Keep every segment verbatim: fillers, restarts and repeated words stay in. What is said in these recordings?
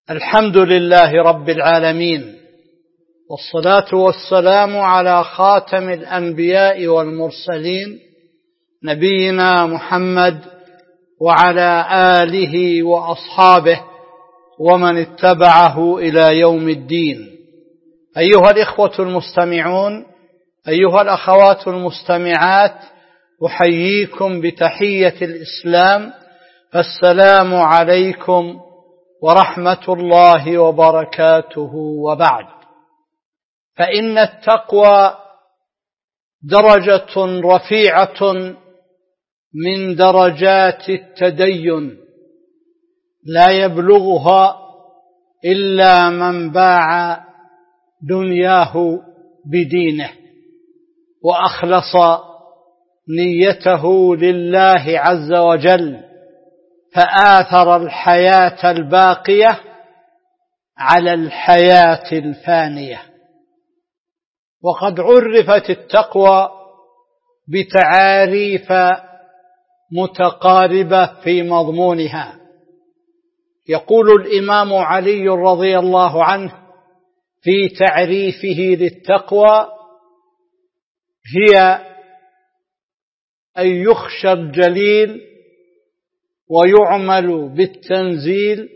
الحمد لله رب العالمين، والصلاة والسلام على خاتم الأنبياء والمرسلين نبينا محمد وعلى آله وأصحابه ومن اتبعه إلى يوم الدين. أيها الإخوة المستمعون، أيها الأخوات المستمعات، أحييكم بتحية الإسلام، فالسلام عليكم ورحمة الله وبركاته. وبعد، فإن التقوى درجة رفيعة من درجات التدين، لا يبلغها إلا من باع دنياه بدينه وأخلص نيته لله عز وجل، فآثر الحياة الباقية على الحياة الفانية. وقد عرفت التقوى بتعاريف متقاربة في مضمونها. يقول الإمام علي رضي الله عنه في تعريفه للتقوى: هي أن يخشى الجليل ويعمل بالتنزيل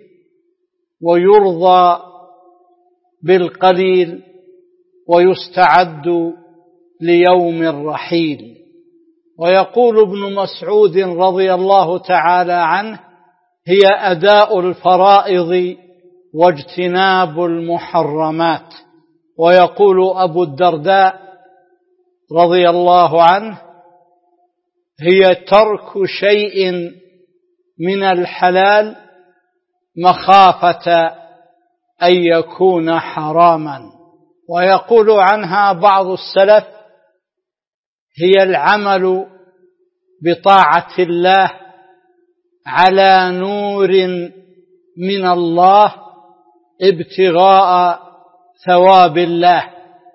ويرضى بالقليل ويستعد ليوم الرحيل. ويقول ابن مسعود رضي الله تعالى عنه: هي أداء الفرائض واجتناب المحرمات. ويقول أبو الدرداء رضي الله عنه: هي ترك شيء من الحلال مخافة أن يكون حراما. ويقول عنها بعض السلف: هي العمل بطاعة الله على نور من الله ابتغاء ثواب الله،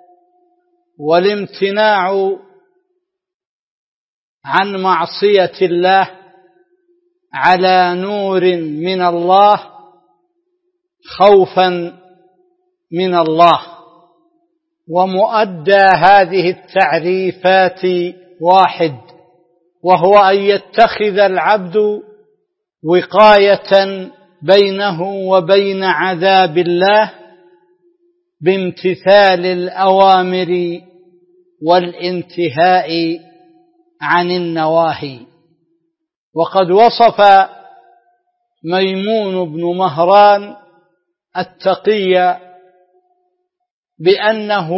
والامتناع عن معصية الله على نور من الله خوفا من الله. ومؤدى هذه التعريفات واحد، وهو أن يتخذ العبد وقاية بينه وبين عذاب الله بامتثال الأوامر والانتهاء عن النواهي. وقد وصف ميمون بن مهران التقي بأنه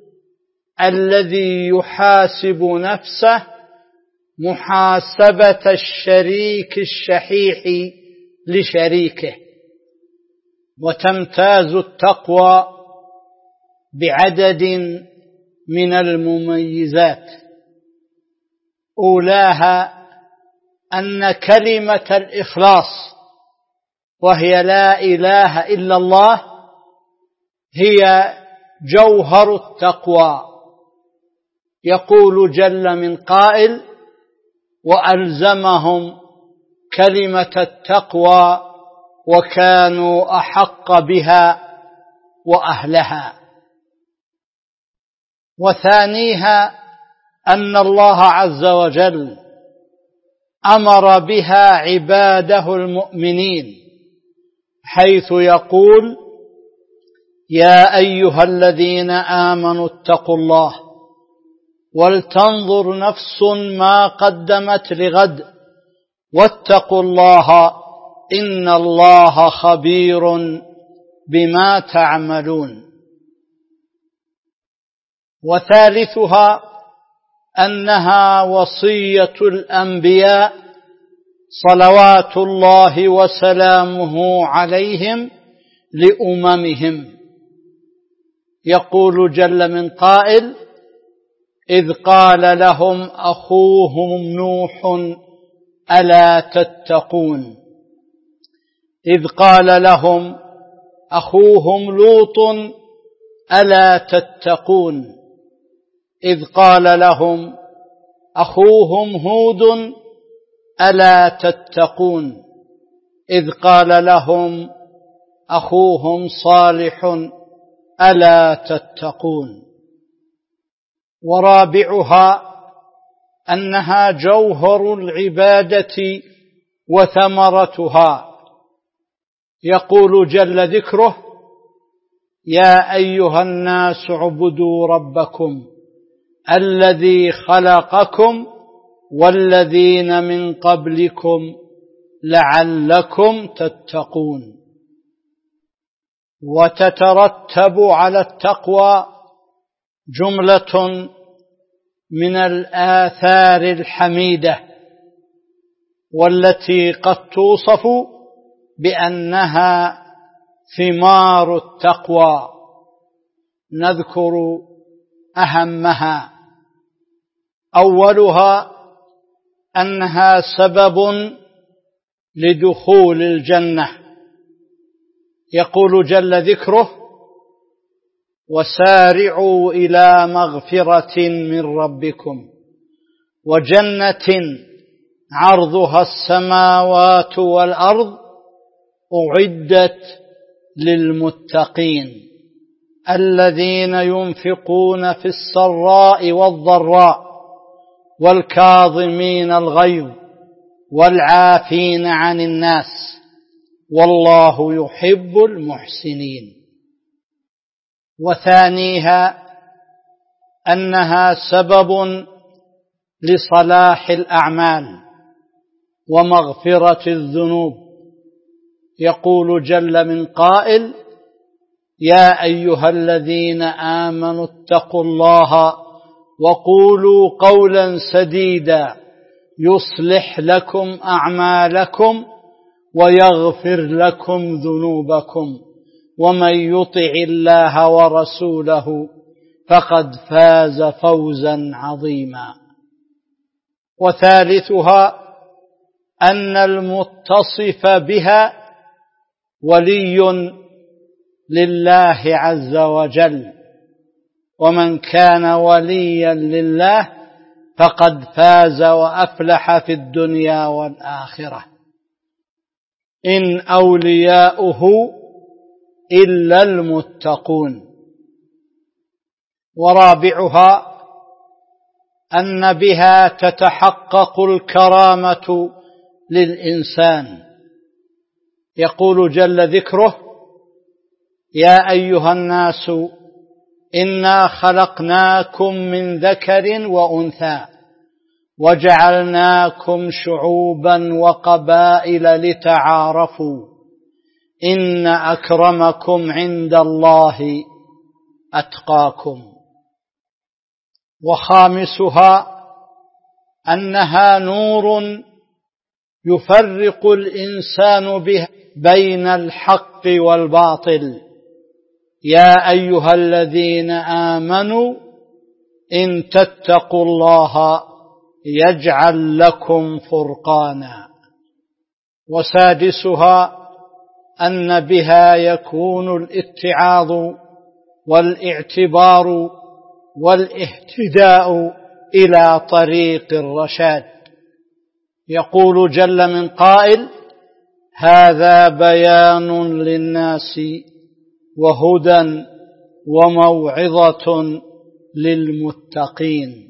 الذي يحاسب نفسه محاسبة الشريك الشحيح لشريكه. وتمتاز التقوى بعدد من المميزات، أولاها أن كلمة الإخلاص، وهي لا إله إلا الله، هي جوهر التقوى. يقول جل من قائل: وألزمهم كلمة التقوى وكانوا أحق بها وأهلها. وثانيها أن الله عز وجل أمر بها عباده المؤمنين، حيث يقول: يا أيها الذين آمنوا اتقوا الله ولتنظر نفس ما قدمت لغد واتقوا الله إن الله خبير بما تعملون. وثالثها أنها وصية الأنبياء صلوات الله وسلامه عليهم لأممهم. يقول جل من قائل: إذ قال لهم أخوهم نوح ألا تتقون. إذ قال لهم أخوهم لوط ألا تتقون. إذ قال لهم أخوهم هود ألا تتقون. إذ قال لهم أخوهم صالح ألا تتقون. ورابعها أنها جوهر العبادة وثمرتها. يقول جل ذكره: يا أيها الناس اعبدوا ربكم الذي خلقكم والذين من قبلكم لعلكم تتقون. وتترتب على التقوى جملة من الآثار الحميدة، والتي قد توصف بأنها ثمار التقوى. نذكر أهمها. أولها أنها سبب لدخول الجنة. يقول جل ذكره: وسارعوا إلى مغفرة من ربكم وجنة عرضها السماوات والأرض أعدت للمتقين الذين ينفقون في السراء والضراء والكاظمين الغيظ والعافين عن الناس والله يحب المحسنين. وثانيها أنها سبب لصلاح الأعمال ومغفرة الذنوب. يقول جل من قائل: يا أيها الذين آمنوا اتقوا الله وقولوا قولا سديدا يصلح لكم أعمالكم ويغفر لكم ذنوبكم ومن يطع الله ورسوله فقد فاز فوزا عظيما. وثالثها أن المتصف بها ولي لله عز وجل، ومن كان وليا لله فقد فاز وأفلح في الدنيا والآخرة. إن أولياؤه إلا المتقون. ورابعها أن بها تتحقق الكرامة للإنسان. يقول جل ذكره: يا أيها الناس إنا خلقناكم من ذكر وأنثى وجعلناكم شعوبا وقبائل لتعارفوا إن أكرمكم عند الله أتقاكم. وخامسها أنها نور يفرق الإنسان به بين الحق والباطل. يا أيها الذين آمنوا إن تتقوا الله يجعل لكم فرقانا. وسادسها أن بها يكون الاتعاظ والاعتبار والاهتداء إلى طريق الرشاد. يقول جل من قائل: هذا بيان للناس وهدى وموعظة للمتقين.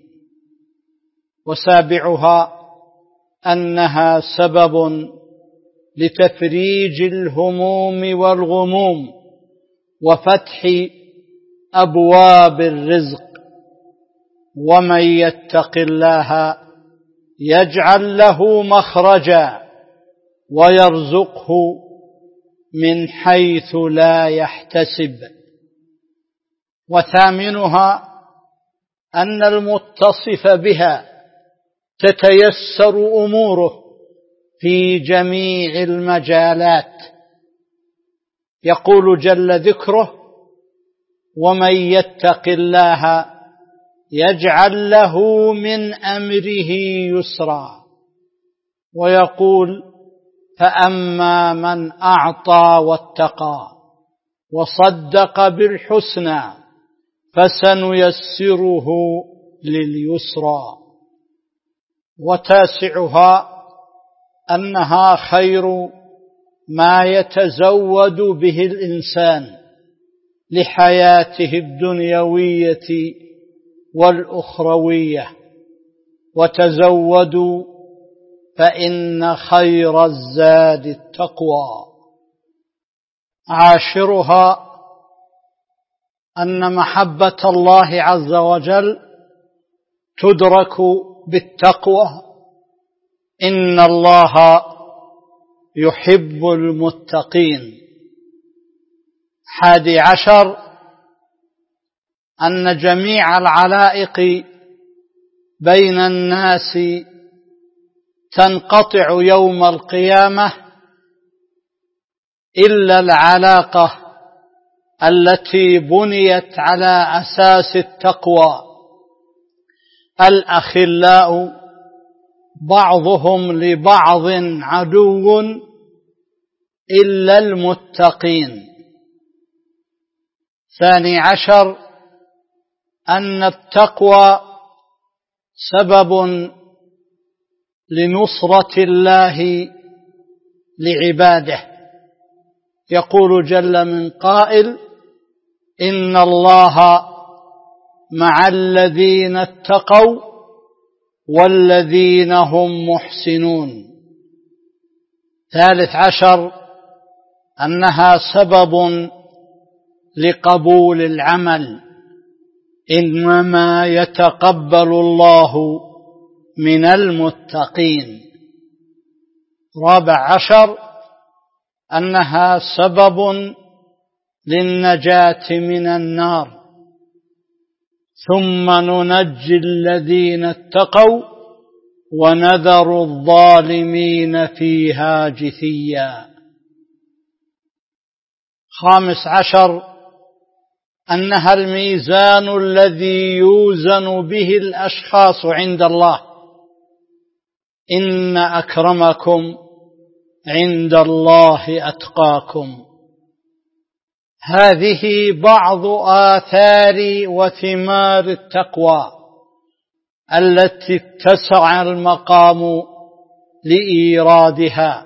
وسابعها أنها سبب لتفريج الهموم والغموم وفتح أبواب الرزق. ومن يتق الله يجعل له مخرجا ويرزقه من حيث لا يحتسب. وثامنها أن المتصف بها تتيسر أموره في جميع المجالات. يقول جل ذكره: ومن يتق الله يجعل له من أمره يسرا. ويقول: فأما من أعطى واتقى وصدق بالحسنى فسنيسره لليسرى. وتاسعها أنها خير ما يتزود به الإنسان لحياته الدنيوية والأخروية، وتزودوا فإن خير الزاد التقوى. عاشرها أن محبة الله عز وجل تدرك بالتقوى، إن الله يحب المتقين. حادي عشر أن جميع العلائق بين الناس تنقطع يوم القيامة إلا العلاقة التي بنيت على أساس التقوى. الأخلاء بعضهم لبعض عدو إلا المتقين. ثاني عشر أن التقوى سبب لنصرة الله لعباده. يقول جل من قائل: إن الله مع الذين اتقوا والذين هم محسنون. ثالث عشر أنها سبب لقبول العمل، إنما يتقبل الله من المتقين. رابع عشر أنها سبب للنجاة من النار، ثم ننجي الذين اتقوا ونذر الظالمين فيها جثيا. خامس عشر أنها الميزان الذي يوزن به الأشخاص عند الله، إن أكرمكم عند الله أتقاكم. هذه بعض آثار وثمار التقوى التي اتسع المقام لإيرادها.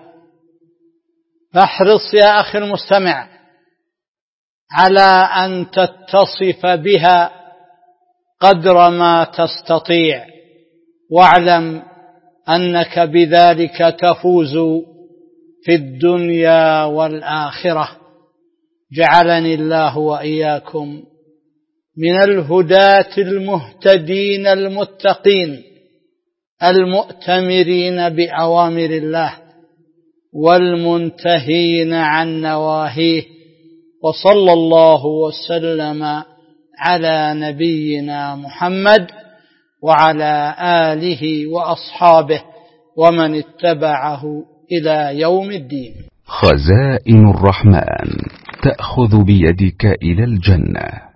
فاحرص يا أخي المستمع على أن تتصف بها قدر ما تستطيع، واعلم أنك بذلك تفوز في الدنيا والآخرة. جعلني الله وإياكم من الهداة المهتدين المتقين المؤتمرين بأوامر الله والمنتهين عن نواهيه. وصلى الله وسلم على نبينا محمد وعلى آله وأصحابه ومن اتبعه إلى يوم الدين. خزائن الرحمن تأخذ بيدك إلى الجنة.